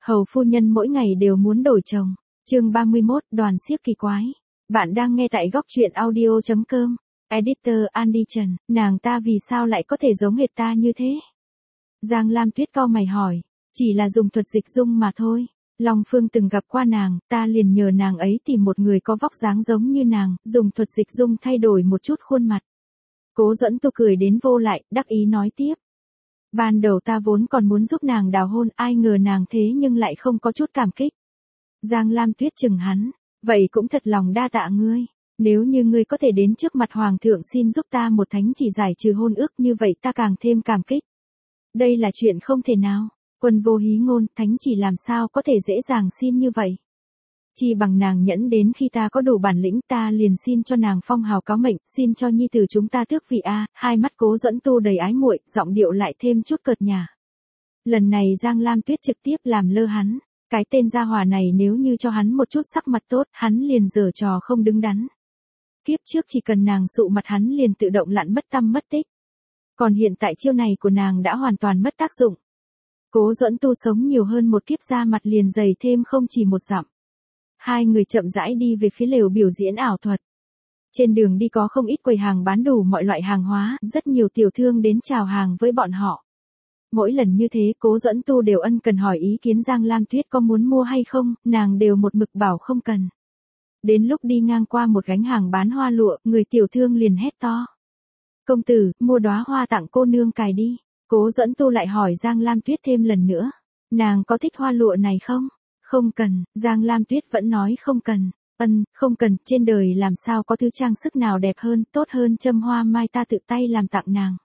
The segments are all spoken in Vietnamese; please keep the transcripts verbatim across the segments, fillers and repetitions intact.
Hầu phu nhân mỗi ngày đều muốn đổi chồng. Chương ba mươi mốt, đoàn xiếc kỳ quái. Bạn đang nghe tại góc truyện audio chấm com. Editor Andy Trần, nàng ta vì sao lại có thể giống hệt ta như thế? Giang Lam Tuyết cau mày hỏi, chỉ là dùng thuật dịch dung mà thôi. Long Phương từng gặp qua nàng, ta liền nhờ nàng ấy tìm một người có vóc dáng giống như nàng, dùng thuật dịch dung thay đổi một chút khuôn mặt. Cố Duẫn Tu cười đến vô lại, đắc ý nói tiếp. Ban đầu ta vốn còn muốn giúp nàng đào hôn, ai ngờ nàng thế nhưng lại không có chút cảm kích. Giang Lam Tuyết chừng hắn, vậy cũng thật lòng đa tạ ngươi. Nếu như ngươi có thể đến trước mặt hoàng thượng xin giúp ta một thánh chỉ giải trừ hôn ước như vậy ta càng thêm cảm kích. Đây là chuyện không thể nào. Quân vô hí ngôn, thánh chỉ làm sao có thể dễ dàng xin như vậy. Chỉ bằng nàng nhẫn đến khi ta có đủ bản lĩnh ta liền xin cho nàng phong hào cáo mệnh, xin cho nhi tử chúng ta tước vị a. Hai mắt Cố Duẫn Tu đầy ái muội, giọng điệu lại thêm chút cợt nhả. Lần này Giang Lam Tuyết trực tiếp làm lơ hắn. Cái tên gia hỏa này nếu như cho hắn một chút sắc mặt tốt, hắn liền giở trò không đứng đắn. Kiếp trước chỉ cần nàng sụ mặt hắn liền tự động lặn mất tăm mất tích. Còn hiện tại chiêu này của nàng đã hoàn toàn mất tác dụng. Cố Duẫn Tu sống nhiều hơn một kiếp ra mặt liền dày thêm không chỉ một dặm. Hai người chậm rãi đi về phía lều biểu diễn ảo thuật. Trên đường đi có không ít quầy hàng bán đủ mọi loại hàng hóa, rất nhiều tiểu thương đến chào hàng với bọn họ. Mỗi lần như thế Cố Duẫn Tu đều ân cần hỏi ý kiến Giang Lam Tuyết có muốn mua hay không, nàng đều một mực bảo không cần. Đến lúc đi ngang qua một gánh hàng bán hoa lụa, người tiểu thương liền hét to. Công tử, mua đóa hoa tặng cô nương cài đi. Cố Duẫn Tu lại hỏi Giang Lam Tuyết thêm lần nữa. Nàng có thích hoa lụa này không? Không cần, Giang Lam Tuyết vẫn nói không cần. Ân, không cần, trên đời làm sao có thứ trang sức nào đẹp hơn, tốt hơn châm hoa mai ta tự tay làm tặng nàng.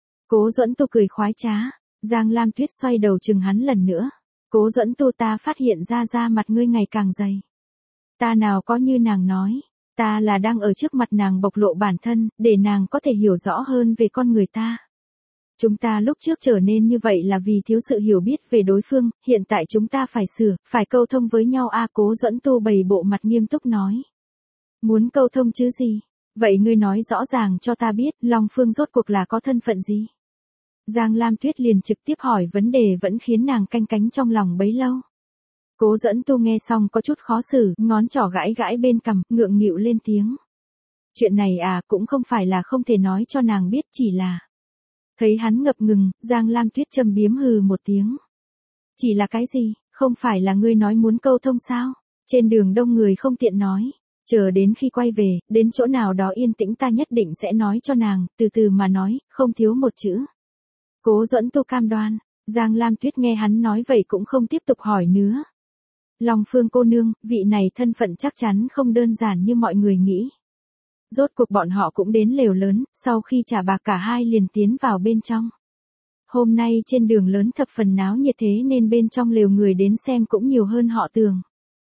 Cố Duẫn Tu cười khoái trá. Giang Lam Tuyết xoay đầu chừng hắn lần nữa. Cố Duẫn Tu, ta phát hiện ra da mặt ngươi ngày càng dày. Ta nào có như nàng nói. Ta là đang ở trước mặt nàng bộc lộ bản thân, để nàng có thể hiểu rõ hơn về con người ta. Chúng ta lúc trước trở nên như vậy là vì thiếu sự hiểu biết về đối phương, hiện tại chúng ta phải sửa, phải câu thông với nhau a. Cố Duẫn Tu bày bộ mặt nghiêm túc nói. Muốn câu thông chứ gì? Vậy ngươi nói rõ ràng cho ta biết, Long Phương rốt cuộc là có thân phận gì? Giang Lam Tuyết liền trực tiếp hỏi vấn đề vẫn khiến nàng canh cánh trong lòng bấy lâu. Cố Duẫn Tu nghe xong có chút khó xử, ngón trỏ gãi gãi bên cằm, ngượng nghịu lên tiếng. Chuyện này à, cũng không phải là không thể nói cho nàng biết, chỉ là... Thấy hắn ngập ngừng, Giang Lam Tuyết châm biếm hừ một tiếng. Chỉ là cái gì, không phải là ngươi nói muốn câu thông sao? Trên đường đông người không tiện nói. Chờ đến khi quay về, đến chỗ nào đó yên tĩnh ta nhất định sẽ nói cho nàng, từ từ mà nói, không thiếu một chữ. Cố Duẫn Tu cam đoan. Giang Lam Tuyết nghe hắn nói vậy cũng không tiếp tục hỏi nữa. Long Phương cô nương, vị này thân phận chắc chắn không đơn giản như mọi người nghĩ. Rốt cuộc bọn họ cũng đến lều lớn, sau khi trả bạc cả hai liền tiến vào bên trong. Hôm nay trên đường lớn thập phần náo nhiệt thế nên bên trong lều người đến xem cũng nhiều hơn họ tưởng.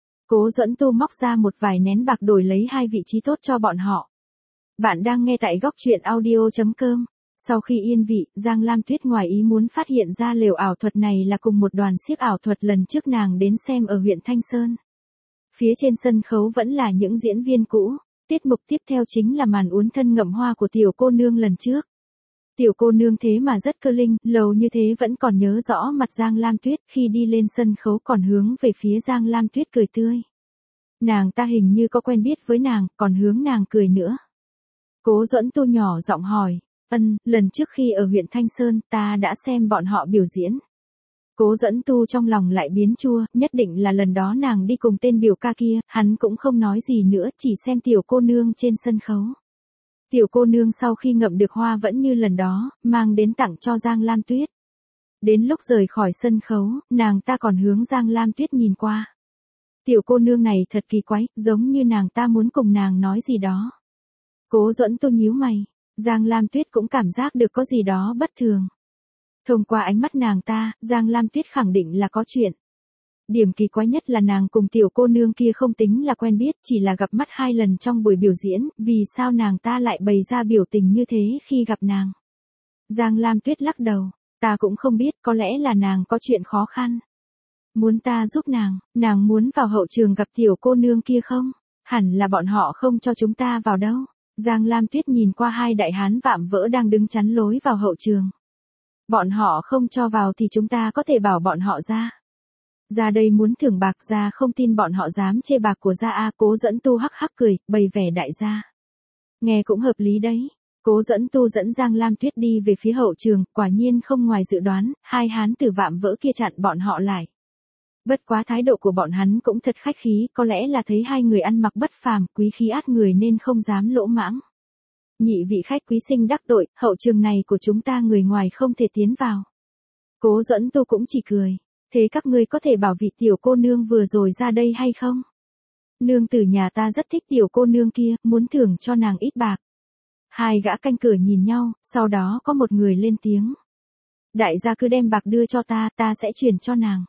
Cố Duẫn Tu móc ra một vài nén bạc đổi lấy hai vị trí tốt cho bọn họ. Bạn đang nghe tại góc truyện audio chấm com. Sau khi yên vị, Giang Lam Tuyết ngoài ý muốn phát hiện ra lều ảo thuật này là cùng một đoàn xiếc ảo thuật lần trước nàng đến xem ở huyện Thanh Sơn. Phía trên sân khấu vẫn là những diễn viên cũ. Tiết mục tiếp theo chính là màn uốn thân ngậm hoa của tiểu cô nương lần trước. Tiểu cô nương thế mà rất cơ linh, lâu như thế vẫn còn nhớ rõ mặt Giang Lam Tuyết, khi đi lên sân khấu còn hướng về phía Giang Lam Tuyết cười tươi. Nàng ta hình như có quen biết với nàng, còn hướng nàng cười nữa. Cố Duẫn Tu nhỏ giọng hỏi, ân, lần trước khi ở huyện Thanh Sơn ta đã xem bọn họ biểu diễn. Cố Duẫn Tu trong lòng lại biến chua, nhất định là lần đó nàng đi cùng tên biểu ca kia, hắn cũng không nói gì nữa, chỉ xem tiểu cô nương trên sân khấu. Tiểu cô nương sau khi ngậm được hoa vẫn như lần đó, mang đến tặng cho Giang Lam Tuyết. Đến lúc rời khỏi sân khấu, nàng ta còn hướng Giang Lam Tuyết nhìn qua. Tiểu cô nương này thật kỳ quái, giống như nàng ta muốn cùng nàng nói gì đó. Cố Duẫn Tu nhíu mày, Giang Lam Tuyết cũng cảm giác được có gì đó bất thường. Thông qua ánh mắt nàng ta, Giang Lam Tuyết khẳng định là có chuyện. Điểm kỳ quái nhất là nàng cùng tiểu cô nương kia không tính là quen biết, chỉ là gặp mắt hai lần trong buổi biểu diễn, vì sao nàng ta lại bày ra biểu tình như thế khi gặp nàng. Giang Lam Tuyết lắc đầu, ta cũng không biết, có lẽ là nàng có chuyện khó khăn. Muốn ta giúp nàng, nàng muốn vào hậu trường gặp tiểu cô nương kia không? Hẳn là bọn họ không cho chúng ta vào đâu. Giang Lam Tuyết nhìn qua hai đại hán vạm vỡ đang đứng chắn lối vào hậu trường. Bọn họ không cho vào thì chúng ta có thể bảo bọn họ ra. Ra đây muốn thưởng bạc, ra không tin bọn họ dám chê bạc của gia a. Cố Dẫn Tu hắc hắc cười, bày vẻ đại gia. Nghe cũng hợp lý đấy. Cố Dẫn Tu dẫn Giang Lam Tuyết đi về phía hậu trường, quả nhiên không ngoài dự đoán, hai hán tử vạm vỡ kia chặn bọn họ lại. Bất quá thái độ của bọn hắn cũng thật khách khí, có lẽ là thấy hai người ăn mặc bất phàm, quý khí át người nên không dám lỗ mãng. Nhị vị khách quý sinh đắc tội, hậu trường này của chúng ta người ngoài không thể tiến vào. Cố Dẫn Tu cũng chỉ cười. Thế các ngươi có thể bảo vị tiểu cô nương vừa rồi ra đây hay không? Nương tử nhà ta rất thích tiểu cô nương kia, muốn thưởng cho nàng ít bạc. Hai gã canh cửa nhìn nhau, sau đó có một người lên tiếng. Đại gia cứ đem bạc đưa cho ta, ta sẽ chuyển cho nàng.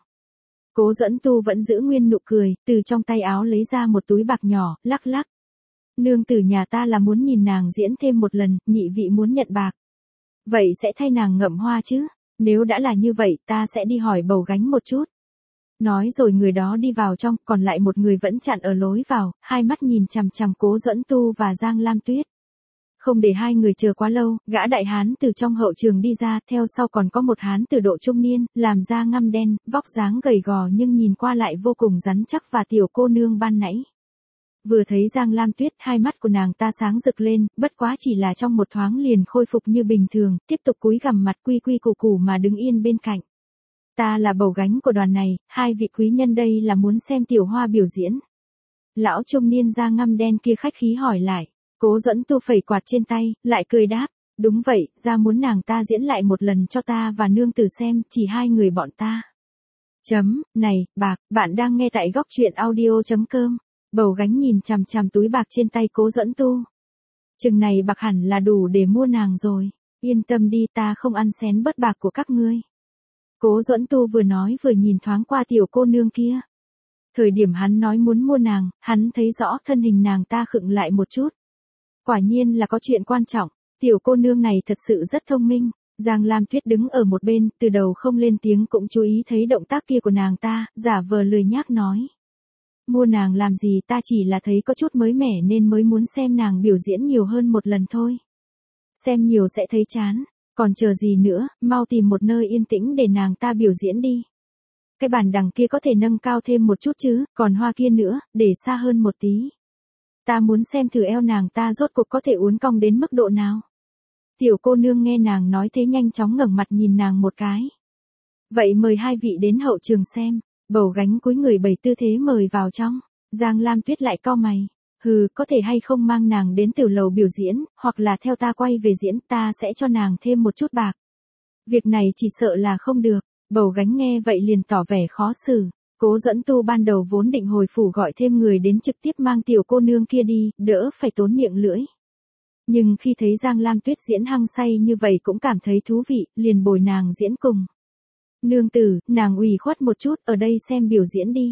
Cố Dẫn Tu vẫn giữ nguyên nụ cười, từ trong tay áo lấy ra một túi bạc nhỏ, lắc lắc. Nương tử nhà ta là muốn nhìn nàng diễn thêm một lần, nhị vị muốn nhận bạc. Vậy sẽ thay nàng ngậm hoa chứ? Nếu đã là như vậy, ta sẽ đi hỏi bầu gánh một chút. Nói rồi người đó đi vào trong, còn lại một người vẫn chặn ở lối vào, hai mắt nhìn chằm chằm Cố Dẫn Tu và Giang Lam Tuyết. Không để hai người chờ quá lâu, gã đại hán từ trong hậu trường đi ra, theo sau còn có một hán từ độ trung niên, làm da ngăm đen, vóc dáng gầy gò nhưng nhìn qua lại vô cùng rắn chắc và tiểu cô nương ban nãy. Vừa thấy Giang Lam Tuyết, hai mắt của nàng ta sáng rực lên, bất quá chỉ là trong một thoáng liền khôi phục như bình thường, tiếp tục cúi gằm mặt quy quy củ củ mà đứng yên bên cạnh. Ta là bầu gánh của đoàn này, hai vị quý nhân đây là muốn xem tiểu hoa biểu diễn. Lão trung niên da ngăm đen kia khách khí hỏi lại. Cố Dẫn Tu phẩy quạt trên tay, lại cười đáp. Đúng vậy, ra muốn nàng ta diễn lại một lần cho ta và nương tử xem, chỉ hai người bọn ta. Chấm, này, bạc, bạn đang nghe tại góc truyện audio.com. Bầu gánh nhìn chằm chằm túi bạc trên tay Cố Dẫn Tu. Chừng này bạc hẳn là đủ để mua nàng rồi. Yên tâm đi, ta không ăn xén bớt bạc của các ngươi. Cố Dẫn Tu vừa nói vừa nhìn thoáng qua tiểu cô nương kia. Thời điểm hắn nói muốn mua nàng, hắn thấy rõ thân hình nàng ta khựng lại một chút. Quả nhiên là có chuyện quan trọng, tiểu cô nương này thật sự rất thông minh. Giang Lam Tuyết đứng ở một bên, từ đầu không lên tiếng cũng chú ý thấy động tác kia của nàng ta, giả vờ lười nhác nói. Mua nàng làm gì, ta chỉ là thấy có chút mới mẻ nên mới muốn xem nàng biểu diễn nhiều hơn một lần thôi. Xem nhiều sẽ thấy chán, còn chờ gì nữa, mau tìm một nơi yên tĩnh để nàng ta biểu diễn đi. Cái bàn đằng kia có thể nâng cao thêm một chút chứ, còn hoa kia nữa, để xa hơn một tí. Ta muốn xem thử eo nàng ta rốt cuộc có thể uốn cong đến mức độ nào. Tiểu cô nương nghe nàng nói thế nhanh chóng ngẩng mặt nhìn nàng một cái. Vậy mời hai vị đến hậu trường xem. Bầu gánh cúi người bày tư thế mời vào trong. Giang Lam Tuyết lại cau mày. Hừ, có thể hay không mang nàng đến tiểu lầu biểu diễn, hoặc là theo ta quay về diễn, ta sẽ cho nàng thêm một chút bạc. Việc này chỉ sợ là không được. Bầu gánh nghe vậy liền tỏ vẻ khó xử. Cố Dẫn Tu ban đầu vốn định hồi phủ gọi thêm người đến trực tiếp mang tiểu cô nương kia đi, đỡ phải tốn miệng lưỡi. Nhưng khi thấy Giang Lam Tuyết diễn hăng say như vậy cũng cảm thấy thú vị, liền bồi nàng diễn cùng. Nương tử, nàng ủy khuất một chút, ở đây xem biểu diễn đi.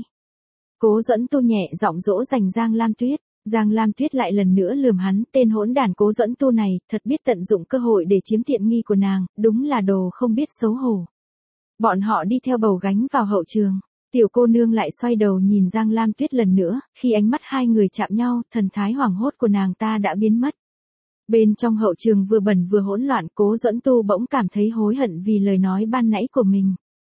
Cố Dẫn Tu nhẹ giọng dỗ dành Giang Lam Tuyết. Giang Lam Tuyết lại lần nữa lườm hắn, tên hỗn đản Cố Dẫn Tu này, thật biết tận dụng cơ hội để chiếm tiện nghi của nàng, đúng là đồ không biết xấu hổ. Bọn họ đi theo bầu gánh vào hậu trường. Tiểu cô nương lại xoay đầu nhìn Giang Lam Tuyết lần nữa, khi ánh mắt hai người chạm nhau, thần thái hoảng hốt của nàng ta đã biến mất. Bên trong hậu trường vừa bẩn vừa hỗn loạn, Cố Dẫn Tu bỗng cảm thấy hối hận vì lời nói ban nãy của mình.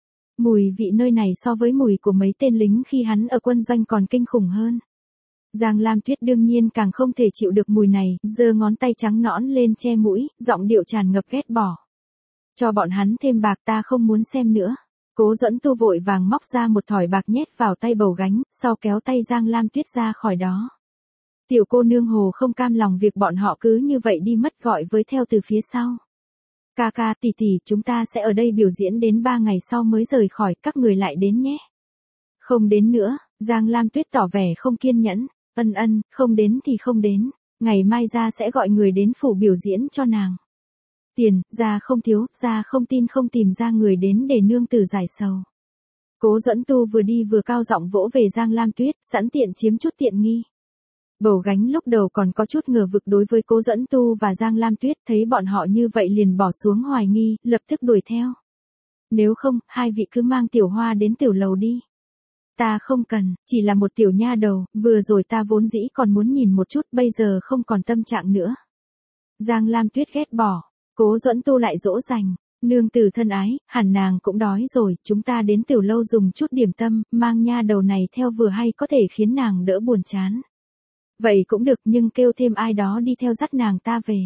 Mùi vị nơi này so với mùi của mấy tên lính khi hắn ở quân doanh còn kinh khủng hơn. Giang Lam Tuyết đương nhiên càng không thể chịu được mùi này, giơ ngón tay trắng nõn lên che mũi, giọng điệu tràn ngập ghét bỏ. Cho bọn hắn thêm bạc, ta không muốn xem nữa. Cố Dẫn Tu vội vàng móc ra một thỏi bạc nhét vào tay bầu gánh, sau kéo tay Giang Lam Tuyết ra khỏi đó. Tiểu cô nương hồ không cam lòng việc bọn họ cứ như vậy đi mất, gọi với theo từ phía sau. Ca ca, tỷ tỷ, chúng ta sẽ ở đây biểu diễn đến ba ngày sau mới rời khỏi, các người lại đến nhé. Không đến nữa, Giang Lam Tuyết tỏ vẻ không kiên nhẫn. Ân ân, không đến thì không đến, ngày mai ra sẽ gọi người đến phủ biểu diễn cho nàng. Tiền, ra không thiếu, ra không tin không tìm ra người đến để nương tử giải sầu. Cố Dẫn Tu vừa đi vừa cao giọng vỗ về Giang Lam Tuyết, sẵn tiện chiếm chút tiện nghi. Bầu gánh lúc đầu còn có chút ngờ vực đối với Cố Dẫn Tu và Giang Lam Tuyết, thấy bọn họ như vậy liền bỏ xuống hoài nghi, lập tức đuổi theo. Nếu không, hai vị cứ mang tiểu hoa đến tiểu lầu đi. Ta không cần, chỉ là một tiểu nha đầu, vừa rồi ta vốn dĩ còn muốn nhìn một chút, bây giờ không còn tâm trạng nữa. Giang Lam Tuyết ghét bỏ. Cố Dẫn Tu lại dỗ dành. Nương tử thân ái, hẳn nàng cũng đói rồi, chúng ta đến tiểu lâu dùng chút điểm tâm, mang nha đầu này theo vừa hay có thể khiến nàng đỡ buồn chán. Vậy cũng được nhưng kêu thêm ai đó đi theo dắt nàng ta về.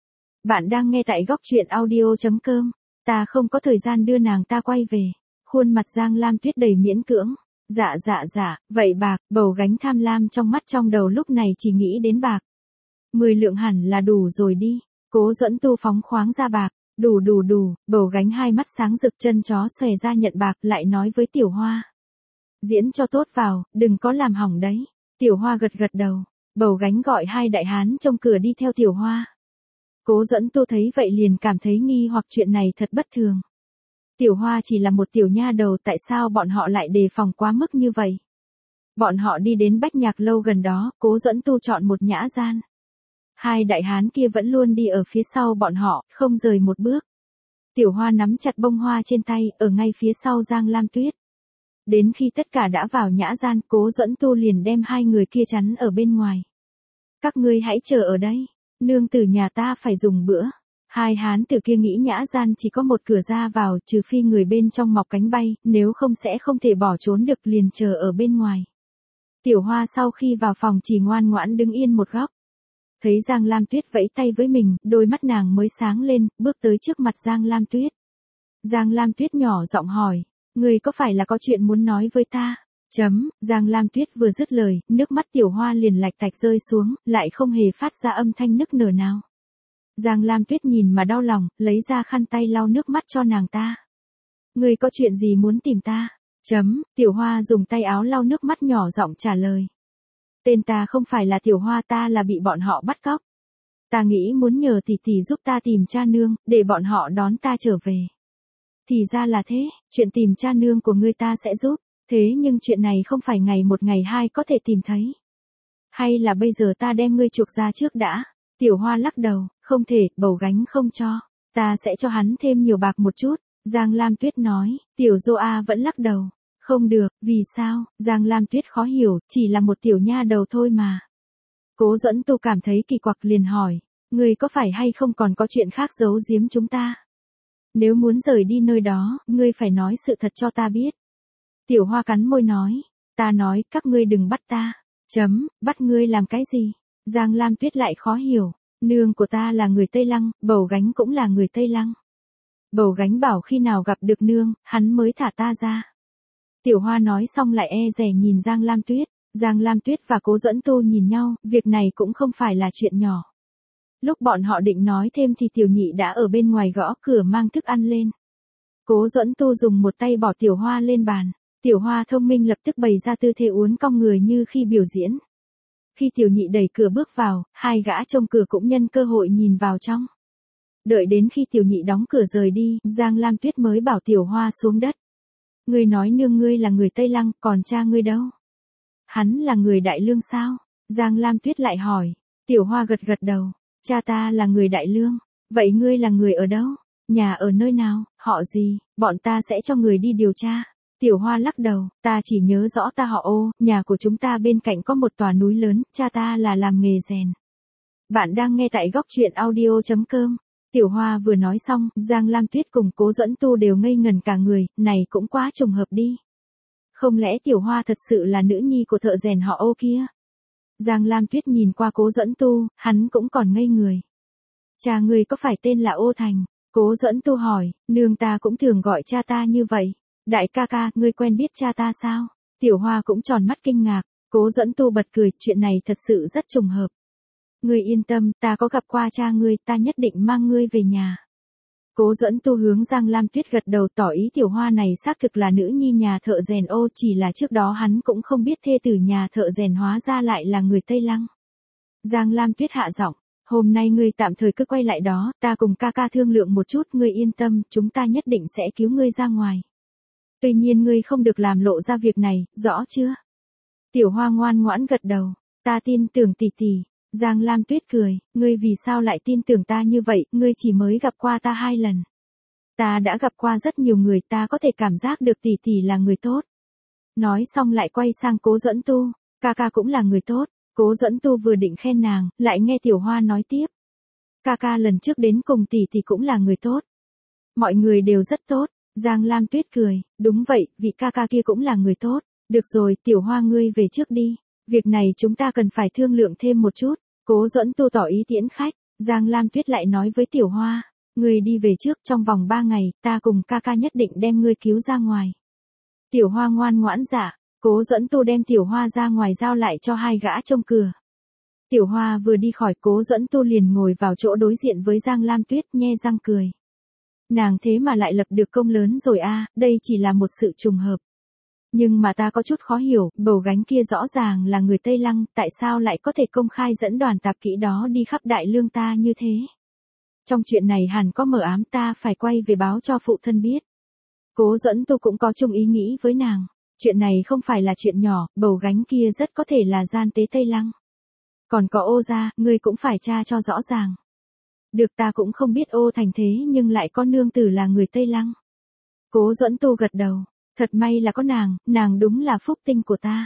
Bạn đang nghe tại góc truyện audio.com, ta không có thời gian đưa nàng ta quay về. Khuôn mặt Giang Lam Tuyết đầy miễn cưỡng. Dạ dạ dạ, vậy bạc, bầu gánh tham lam trong mắt trong đầu lúc này chỉ nghĩ đến bạc. Mười lượng hẳn là đủ rồi đi. Cố Duẫn Tu phóng khoáng ra bạc. Đủ đủ đủ, bầu gánh hai mắt sáng rực chân chó xòe ra nhận bạc lại nói với Tiểu Hoa. Diễn cho tốt vào, đừng có làm hỏng đấy. Tiểu Hoa gật gật đầu, bầu gánh gọi hai đại hán trong cửa đi theo Tiểu Hoa. Cố Duẫn Tu thấy vậy liền cảm thấy nghi hoặc chuyện này thật bất thường. Tiểu Hoa chỉ là một tiểu nha đầu tại sao bọn họ lại đề phòng quá mức như vậy. Bọn họ đi đến Bách Nhạc lâu gần đó, Cố Duẫn Tu chọn một nhã gian. Hai đại hán kia vẫn luôn đi ở phía sau bọn họ, không rời một bước. Tiểu Hoa nắm chặt bông hoa trên tay, ở ngay phía sau Giang Lam Tuyết. Đến khi tất cả đã vào nhã gian, Cố Duẫn Tu liền đem hai người kia chắn ở bên ngoài. Các ngươi hãy chờ ở đây, nương tử nhà ta phải dùng bữa. Hai hán tử kia nghĩ nhã gian chỉ có một cửa ra vào, trừ phi người bên trong mọc cánh bay, nếu không sẽ không thể bỏ trốn được, liền chờ ở bên ngoài. Tiểu Hoa sau khi vào phòng chỉ ngoan ngoãn đứng yên một góc. Thấy Giang Lam Tuyết vẫy tay với mình, đôi mắt nàng mới sáng lên, bước tới trước mặt Giang Lam Tuyết. Giang Lam Tuyết nhỏ giọng hỏi, người có phải là có chuyện muốn nói với ta? Chấm, Giang Lam Tuyết vừa dứt lời, nước mắt Tiểu Hoa liền lạch tạch rơi xuống, lại không hề phát ra âm thanh nức nở nào. Giang Lam Tuyết nhìn mà đau lòng, lấy ra khăn tay lau nước mắt cho nàng ta. Người có chuyện gì muốn tìm ta? Chấm, Tiểu Hoa dùng tay áo lau nước mắt nhỏ giọng trả lời. Tên ta không phải là Tiểu Hoa, ta là bị bọn họ bắt cóc. Ta nghĩ muốn nhờ tỷ tỷ giúp ta tìm cha nương, để bọn họ đón ta trở về. Thì ra là thế, chuyện tìm cha nương của ngươi ta sẽ giúp, thế nhưng chuyện này không phải ngày một ngày hai có thể tìm thấy. Hay là bây giờ ta đem ngươi chuộc ra trước đã? Tiểu Hoa lắc đầu, không thể, bầu gánh không cho, ta sẽ cho hắn thêm nhiều bạc một chút. Giang Lam Tuyết nói, Tiểu Dô A vẫn lắc đầu. Không được, vì sao? Giang Lam Tuyết khó hiểu, chỉ là một tiểu nha đầu thôi mà. Cố Duẫn Tu cảm thấy kỳ quặc liền hỏi, ngươi có phải hay không còn có chuyện khác giấu giếm chúng ta? Nếu muốn rời đi nơi đó, ngươi phải nói sự thật cho ta biết. Tiểu Hoa cắn môi nói, ta nói, các ngươi đừng bắt ta. Chấm, bắt ngươi làm cái gì? Giang Lam Tuyết lại khó hiểu, nương của ta là người Tây Lăng, bầu gánh cũng là người Tây Lăng. Bầu gánh bảo khi nào gặp được nương, hắn mới thả ta ra. Tiểu Hoa nói xong lại e dè nhìn Giang Lam Tuyết. Giang Lam Tuyết và Cố Duẫn Tu nhìn nhau, việc này cũng không phải là chuyện nhỏ. Lúc bọn họ định nói thêm thì Tiểu Nhị đã ở bên ngoài gõ cửa mang thức ăn lên. Cố Duẫn Tu dùng một tay bỏ Tiểu Hoa lên bàn. Tiểu Hoa thông minh lập tức bày ra tư thế uốn cong người như khi biểu diễn. Khi Tiểu Nhị đẩy cửa bước vào, hai gã trông cửa cũng nhân cơ hội nhìn vào trong. Đợi đến khi Tiểu Nhị đóng cửa rời đi, Giang Lam Tuyết mới bảo Tiểu Hoa xuống đất. Ngươi nói nương ngươi là người Tây Lăng, còn cha ngươi đâu? Hắn là người Đại Lương sao? Giang Lam Tuyết lại hỏi. Tiểu Hoa gật gật đầu. Cha ta là người Đại Lương. Vậy ngươi là người ở đâu? Nhà ở nơi nào? Họ gì? Bọn ta sẽ cho người đi điều tra. Tiểu Hoa lắc đầu. Ta chỉ nhớ rõ ta họ Ô, nhà của chúng ta bên cạnh có một tòa núi lớn, cha ta là làm nghề rèn. Bạn đang nghe tại góc truyện audio.com. Tiểu Hoa vừa nói xong, Giang Lam Tuyết cùng Cố Duẫn Tu đều ngây ngần cả người, này cũng quá trùng hợp đi. Không lẽ Tiểu Hoa thật sự là nữ nhi của thợ rèn họ Ô kia? Giang Lam Tuyết nhìn qua Cố Duẫn Tu, hắn cũng còn ngây người. Cha ngươi có phải tên là Ô Thành? Cố Duẫn Tu hỏi, nương ta cũng thường gọi cha ta như vậy. Đại ca ca, ngươi quen biết cha ta sao? Tiểu Hoa cũng tròn mắt kinh ngạc, Cố Duẫn Tu bật cười, chuyện này thật sự rất trùng hợp. Ngươi yên tâm, ta có gặp qua cha ngươi, ta nhất định mang ngươi về nhà. Cố Duẫn Tu hướng Giang Lam Tuyết gật đầu tỏ ý Tiểu Hoa này xác thực là nữ nhi nhà thợ rèn Ô, chỉ là trước đó hắn cũng không biết thê tử nhà thợ rèn hóa ra lại là người Tây Lăng. Giang Lam Tuyết hạ giọng, hôm nay ngươi tạm thời cứ quay lại đó, ta cùng ca ca thương lượng một chút, ngươi yên tâm, chúng ta nhất định sẽ cứu ngươi ra ngoài. Tuy nhiên ngươi không được làm lộ ra việc này, rõ chưa? Tiểu Hoa ngoan ngoãn gật đầu, ta tin tưởng tỷ tỷ. Giang Lam Tuyết cười, ngươi vì sao lại tin tưởng ta như vậy, ngươi chỉ mới gặp qua ta hai lần. Ta đã gặp qua rất nhiều người, ta có thể cảm giác được tỷ tỷ là người tốt. Nói xong lại quay sang Cố Duẫn Tu, ca ca cũng là người tốt. Cố Duẫn Tu vừa định khen nàng, lại nghe Tiểu Hoa nói tiếp. Ca ca lần trước đến cùng tỷ tỷ cũng là người tốt. Mọi người đều rất tốt. Giang Lam Tuyết cười, đúng vậy, vị ca ca kia cũng là người tốt. Được rồi, Tiểu Hoa ngươi về trước đi. Việc này chúng ta cần phải thương lượng thêm một chút. Cố Duẫn Tu tỏ ý tiễn khách. Giang Lam Tuyết lại nói với Tiểu Hoa, ngươi đi về trước, trong vòng ba ngày, ta cùng ca ca nhất định đem ngươi cứu ra ngoài. Tiểu Hoa ngoan ngoãn dạ. Cố Duẫn Tu đem Tiểu Hoa ra ngoài giao lại cho hai gã trông cửa. Tiểu Hoa vừa đi khỏi, Cố Duẫn Tu liền ngồi vào chỗ đối diện với Giang Lam Tuyết, nhe răng cười. Nàng thế mà lại lập được công lớn rồi a, đây chỉ là một sự trùng hợp. Nhưng mà ta có chút khó hiểu, bầu gánh kia rõ ràng là người Tây Lăng, tại sao lại có thể công khai dẫn đoàn tạp kỹ đó đi khắp Đại Lương ta như thế? Trong chuyện này hẳn có mờ ám, ta phải quay về báo cho phụ thân biết. Cố Duẫn Tu cũng có chung ý nghĩ với nàng. Chuyện này không phải là chuyện nhỏ, bầu gánh kia rất có thể là gian tế Tây Lăng. Còn có Ô gia, ngươi cũng phải tra cho rõ ràng. Được, ta cũng không biết Ô Thành thế nhưng lại có nương tử là người Tây Lăng. Cố Duẫn Tu gật đầu. Thật may là có nàng, nàng đúng là phúc tinh của ta.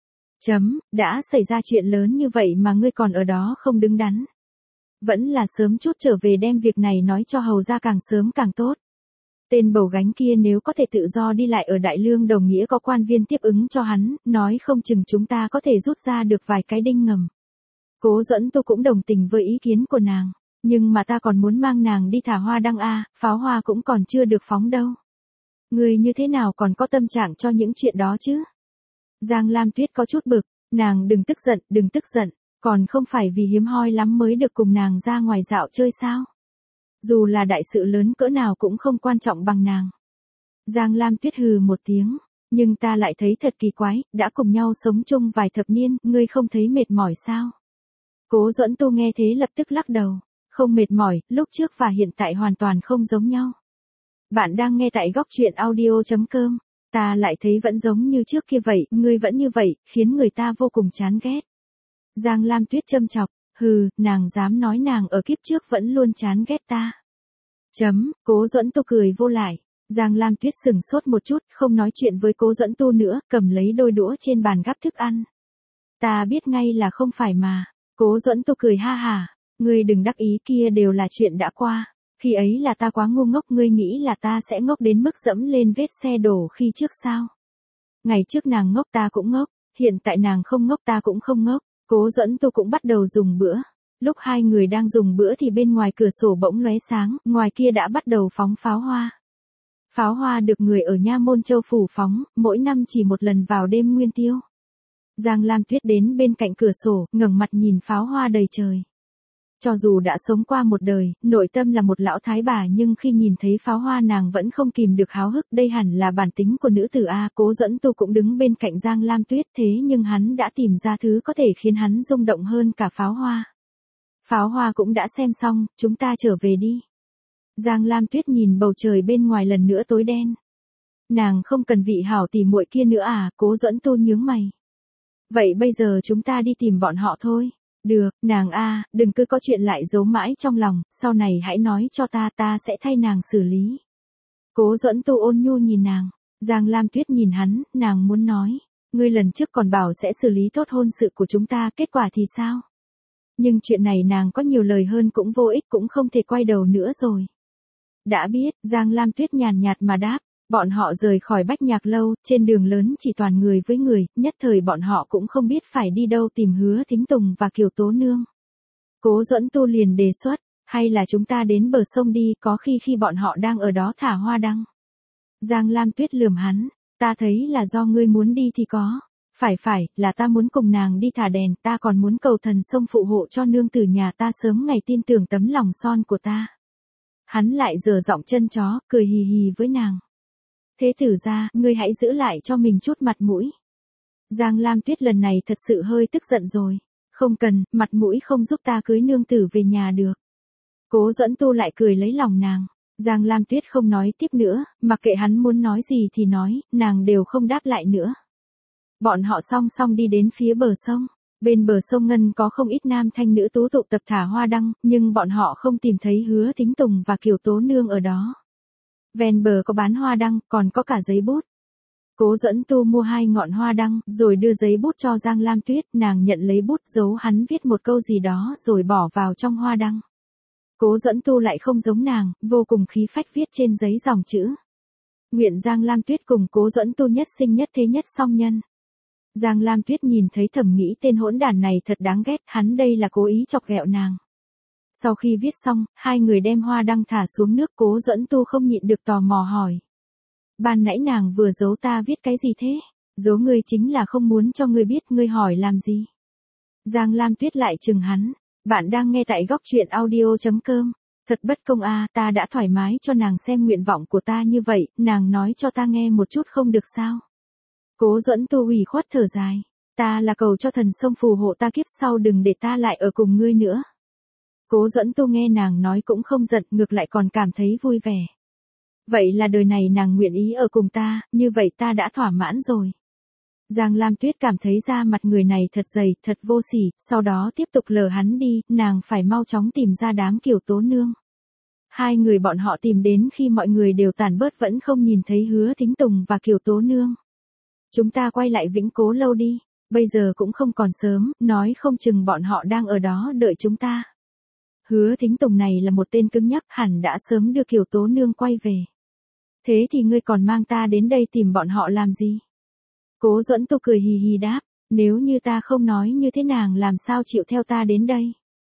Chấm, đã xảy ra chuyện lớn như vậy mà ngươi còn ở đó không đứng đắn. Vẫn là sớm chút trở về đem việc này nói cho hầu ra càng sớm càng tốt. Tên bầu gánh kia nếu có thể tự do đi lại ở Đại Lương đồng nghĩa có quan viên tiếp ứng cho hắn, nói không chừng chúng ta có thể rút ra được vài cái đinh ngầm. Cố Duẫn Tu cũng đồng tình với ý kiến của nàng, nhưng mà ta còn muốn mang nàng đi thả hoa đăng a, pháo hoa cũng còn chưa được phóng đâu. Ngươi như thế nào còn có tâm trạng cho những chuyện đó chứ? Giang Lam Tuyết có chút bực, nàng đừng tức giận, đừng tức giận, còn không phải vì hiếm hoi lắm mới được cùng nàng ra ngoài dạo chơi sao? Dù là đại sự lớn cỡ nào cũng không quan trọng bằng nàng. Giang Lam Tuyết hừ một tiếng, nhưng ta lại thấy thật kỳ quái, đã cùng nhau sống chung vài thập niên, ngươi không thấy mệt mỏi sao? Cố Duẫn Tu nghe thế lập tức lắc đầu, không mệt mỏi, lúc trước và hiện tại hoàn toàn không giống nhau. Bạn đang nghe tại góc truyện audio chấm com, ta lại thấy vẫn giống như trước kia vậy, ngươi vẫn như vậy, khiến người ta vô cùng chán ghét. Giang Lam Tuyết châm chọc, hừ, nàng dám nói nàng ở kiếp trước vẫn luôn chán ghét ta. Chấm, Cố Duẫn Tu cười vô lại. Giang Lam Tuyết sừng sốt một chút, không nói chuyện với Cố Duẫn Tu nữa, cầm lấy đôi đũa trên bàn gắp thức ăn. Ta biết ngay là không phải mà. Cố Duẫn Tu cười ha hả, ngươi đừng đắc ý, kia đều là chuyện đã qua. Khi ấy là ta quá ngu ngốc, ngươi nghĩ là ta sẽ ngốc đến mức dẫm lên vết xe đổ khi trước sao? Ngày trước nàng ngốc ta cũng ngốc, hiện tại nàng không ngốc ta cũng không ngốc. Cố Duẫn Tu cũng bắt đầu dùng bữa. Lúc hai người đang dùng bữa thì bên ngoài cửa sổ bỗng lóe sáng, ngoài kia đã bắt đầu phóng pháo hoa. Pháo hoa được người ở Nha Môn Châu phủ phóng, mỗi năm chỉ một lần vào đêm Nguyên Tiêu. Giang Lam Tuyết đến bên cạnh cửa sổ, ngẩng mặt nhìn pháo hoa đầy trời. Cho dù đã sống qua một đời, nội tâm là một lão thái bà nhưng khi nhìn thấy pháo hoa nàng vẫn không kìm được háo hức, đây hẳn là bản tính của nữ tử a. Cố Duẫn Tu cũng đứng bên cạnh Giang Lam Tuyết, thế nhưng hắn đã tìm ra thứ có thể khiến hắn rung động hơn cả pháo hoa. Pháo hoa cũng đã xem xong, chúng ta trở về đi. Giang Lam Tuyết nhìn bầu trời bên ngoài lần nữa tối đen. Nàng không cần vị hảo tỉ muội kia nữa à? Cố Duẫn Tu nhướng mày. Vậy bây giờ chúng ta đi tìm bọn họ thôi. Được, nàng a, đừng cứ có chuyện lại giấu mãi trong lòng, sau này hãy nói cho ta, ta sẽ thay nàng xử lý. Cố Duẫn Tu ôn nhu nhìn nàng. Giang Lam Tuyết nhìn hắn, nàng muốn nói, ngươi lần trước còn bảo sẽ xử lý tốt hôn sự của chúng ta, kết quả thì sao? Nhưng chuyện này nàng có nhiều lời hơn cũng vô ích, cũng không thể quay đầu nữa rồi. Đã biết, Giang Lam Tuyết nhàn nhạt mà đáp. Bọn họ rời khỏi Bách Nhạc Lâu, trên đường lớn chỉ toàn người với người, nhất thời bọn họ cũng không biết phải đi đâu tìm Hứa Thính Tùng và Kiều Tố Nương. Cố Duẫn Tu liền đề xuất, hay là chúng ta đến bờ sông đi, có khi khi bọn họ đang ở đó thả hoa đăng. Giang Lam Tuyết lườm hắn, ta thấy là do ngươi muốn đi thì có. Phải phải, là ta muốn cùng nàng đi thả đèn, ta còn muốn cầu thần sông phụ hộ cho nương tử nhà ta sớm ngày tin tưởng tấm lòng son của ta. Hắn lại giở giọng chân chó, cười hì hì với nàng. Thế tử ra, ngươi hãy giữ lại cho mình chút mặt mũi. Giang Lam Tuyết lần này thật sự hơi tức giận rồi. Không cần, mặt mũi không giúp ta cưới nương tử về nhà được. Cố Duẫn Tu lại cười lấy lòng nàng. Giang Lam Tuyết không nói tiếp nữa, mặc kệ hắn muốn nói gì thì nói, nàng đều không đáp lại nữa. Bọn họ song song đi đến phía bờ sông. Bên bờ sông Ngân có không ít nam thanh nữ tú tụ tập thả hoa đăng, nhưng bọn họ không tìm thấy Hứa Thính Tùng và Kiều Tố Nương ở đó. Ven bờ có bán hoa đăng, còn có cả giấy bút. Cố Duẫn Tu mua hai ngọn hoa đăng, rồi đưa giấy bút cho Giang Lam Tuyết, nàng nhận lấy bút giấu hắn viết một câu gì đó rồi bỏ vào trong hoa đăng. Cố Duẫn Tu lại không giống nàng, vô cùng khí phách viết trên giấy dòng chữ. Nguyện Giang Lam Tuyết cùng Cố Duẫn Tu nhất sinh nhất thế nhất song nhân. Giang Lam Tuyết nhìn thấy thầm nghĩ tên hỗn đản này thật đáng ghét, hắn đây là cố ý chọc ghẹo nàng. Sau khi viết xong, hai người đem hoa đăng thả xuống nước. Cố Duẫn Tu không nhịn được tò mò hỏi. Ban nãy nàng vừa giấu ta viết cái gì thế? Giấu ngươi chính là không muốn cho ngươi biết, ngươi hỏi làm gì? Giang Lam Tuyết lại chừng hắn. Bạn đang nghe tại góc truyện audio chấm com. Thật bất công a, à, ta đã thoải mái cho nàng xem nguyện vọng của ta như vậy, nàng nói cho ta nghe một chút không được sao? Cố Duẫn Tu ủy khuất thở dài. Ta là cầu cho thần sông phù hộ ta kiếp sau đừng để ta lại ở cùng ngươi nữa. Cố Duẫn Tu nghe nàng nói cũng không giận, ngược lại còn cảm thấy vui vẻ. Vậy là đời này nàng nguyện ý ở cùng ta, như vậy ta đã thỏa mãn rồi. Giang Lam Tuyết cảm thấy da mặt người này thật dày, thật vô sỉ, sau đó tiếp tục lờ hắn đi, nàng phải mau chóng tìm ra đám Kiều Tố Nương. Hai người bọn họ tìm đến khi mọi người đều tàn bớt vẫn không nhìn thấy Hứa Thính Tùng và Kiều Tố Nương. Chúng ta quay lại Vĩnh Cố Lâu đi, bây giờ cũng không còn sớm, nói không chừng bọn họ đang ở đó đợi chúng ta. Hứa Thính Tùng này là một tên cứng nhắc, hẳn đã sớm đưa Kiều Tố Nương quay về. Thế thì ngươi còn mang ta đến đây tìm bọn họ làm gì? Cố Duẫn Tu cười hì hì đáp, nếu như ta không nói như thế nàng làm sao chịu theo ta đến đây?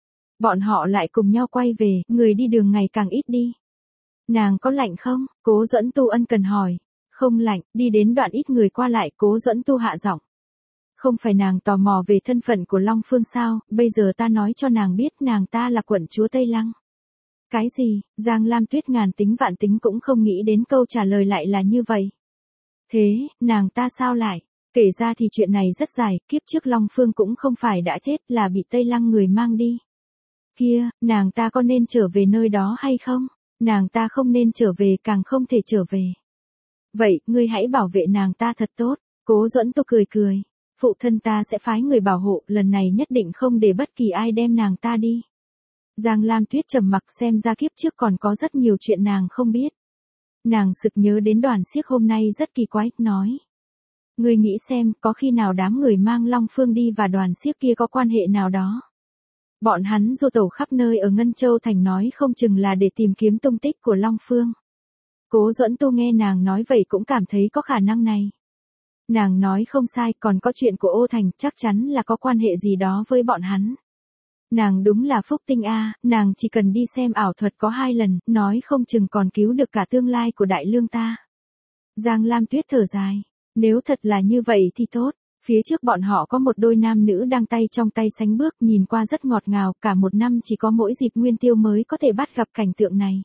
Bọn họ lại cùng nhau quay về, người đi đường ngày càng ít đi. Nàng có lạnh không? Cố Duẫn Tu ân cần hỏi. Không lạnh, đi đến đoạn ít người qua lại. Cố Duẫn Tu hạ giọng. Không phải nàng tò mò về thân phận của Long Phương sao, bây giờ ta nói cho nàng biết nàng ta là quận chúa Tây Lăng. Cái gì? Giang Lam Tuyết ngàn tính vạn tính cũng không nghĩ đến câu trả lời lại là như vậy. Thế, nàng ta sao lại? Kể ra thì chuyện này rất dài, kiếp trước Long Phương cũng không phải đã chết, là bị Tây Lăng người mang đi. Kia, nàng ta có nên trở về nơi đó hay không? Nàng ta không nên trở về, càng không thể trở về. Vậy, ngươi hãy bảo vệ nàng ta thật tốt. Cố Duẫn Tu cười cười. Phụ thân ta sẽ phái người bảo hộ, lần này nhất định không để bất kỳ ai đem nàng ta đi. Giang Lam Tuyết trầm mặc, xem ra kiếp trước còn có rất nhiều chuyện nàng không biết. Nàng sực nhớ đến Đoàn Siếc hôm nay rất kỳ quái, nói. Ngươi nghĩ xem, có khi nào đám người mang Long Phương đi và Đoàn Siếc kia có quan hệ nào đó? Bọn hắn du tẩu khắp nơi ở Ngân Châu Thành, nói không chừng là để tìm kiếm tung tích của Long Phương. Cố Duẫn Tu nghe nàng nói vậy cũng cảm thấy có khả năng này. Nàng nói không sai, còn có chuyện của Ô Thành, chắc chắn là có quan hệ gì đó với bọn hắn. Nàng đúng là phúc tinh a, nàng chỉ cần đi xem ảo thuật có hai lần, nói không chừng còn cứu được cả tương lai của đại lương ta. Giang Lam Tuyết thở dài, nếu thật là như vậy thì tốt. Phía trước bọn họ có một đôi nam nữ đang tay trong tay sánh bước, nhìn qua rất ngọt ngào, cả một năm chỉ có mỗi dịp nguyên tiêu mới có thể bắt gặp cảnh tượng này.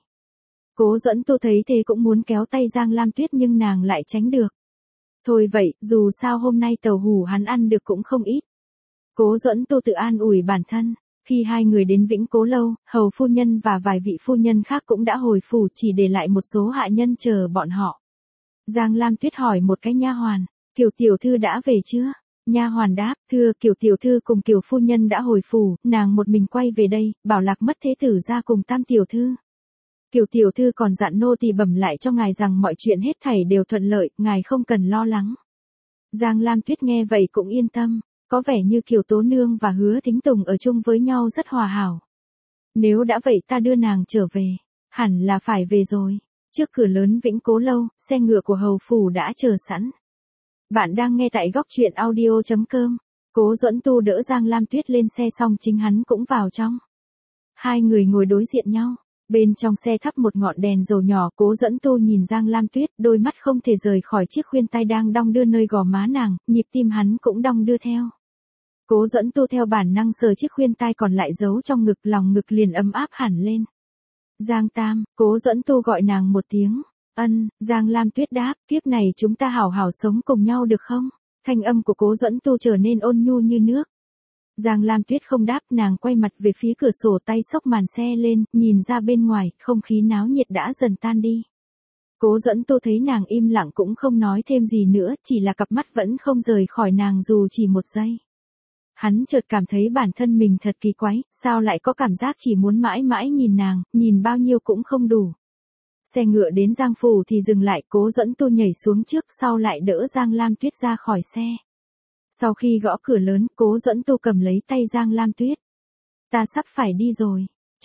Cố Duẫn Tu thấy thế cũng muốn kéo tay Giang Lam Tuyết nhưng nàng lại tránh được. Thôi vậy, dù sao hôm nay tàu hủ hắn ăn được cũng không ít. Cố Duẫn Tu tự an ủi bản thân. Khi hai người đến Vĩnh Cố Lâu, hầu phu nhân và vài vị phu nhân khác cũng đã hồi phủ, chỉ để lại một số hạ nhân chờ bọn họ. Giang Lam Tuyết hỏi một cái nha hoàn, Kiều tiểu thư đã về chưa? Nha hoàn đáp, thưa Kiều tiểu thư cùng Kiều phu nhân đã hồi phủ, nàng một mình quay về đây, bảo Lạc Mất Thế Tử ra cùng Tam tiểu thư. Kiều tiểu thư còn dặn nô tỳ bẩm lại cho ngài rằng mọi chuyện hết thảy đều thuận lợi, ngài không cần lo lắng. Giang Lam Tuyết nghe vậy cũng yên tâm. Có vẻ như Kiều Tố Nương và Hứa Thính Tùng ở chung với nhau rất hòa hảo. Nếu đã vậy ta đưa nàng trở về. Hẳn là phải về rồi. Trước cửa lớn Vĩnh Cố Lâu, xe ngựa của hầu phủ đã chờ sẵn. Bạn đang nghe tại góc truyện audio chấm com. Cố Duẫn Tu đỡ Giang Lam Tuyết lên xe xong chính hắn cũng vào trong. Hai người ngồi đối diện nhau. Bên trong xe thắp một ngọn đèn dầu nhỏ. Cố Duẫn Tu nhìn Giang Lam Tuyết, đôi mắt không thể rời khỏi chiếc khuyên tai đang đong đưa nơi gò má nàng, nhịp tim hắn cũng đong đưa theo. Cố Duẫn Tu theo bản năng sờ chiếc khuyên tai còn lại giấu trong ngực, lòng ngực liền ấm áp hẳn lên. Giang Tam, Cố Duẫn Tu gọi nàng một tiếng. Ân, Giang Lam Tuyết đáp, kiếp này chúng ta hảo hảo sống cùng nhau được không? Thanh âm của Cố Duẫn Tu trở nên ôn nhu như nước. Giang Lam Tuyết không đáp, nàng quay mặt về phía cửa sổ, tay xốc màn xe lên, nhìn ra bên ngoài, không khí náo nhiệt đã dần tan đi. Cố Duẫn Tu thấy nàng im lặng cũng không nói thêm gì nữa, chỉ là cặp mắt vẫn không rời khỏi nàng dù chỉ một giây. Hắn chợt cảm thấy bản thân mình thật kỳ quái, sao lại có cảm giác chỉ muốn mãi mãi nhìn nàng, nhìn bao nhiêu cũng không đủ. Xe ngựa đến Giang phủ thì dừng lại, Cố Duẫn Tu nhảy xuống trước, sau lại đỡ Giang Lam Tuyết ra khỏi xe. Sau khi gõ cửa lớn, Cố Duẫn Tu cầm lấy tay Giang Lam Tuyết. Ta sắp phải đi rồi.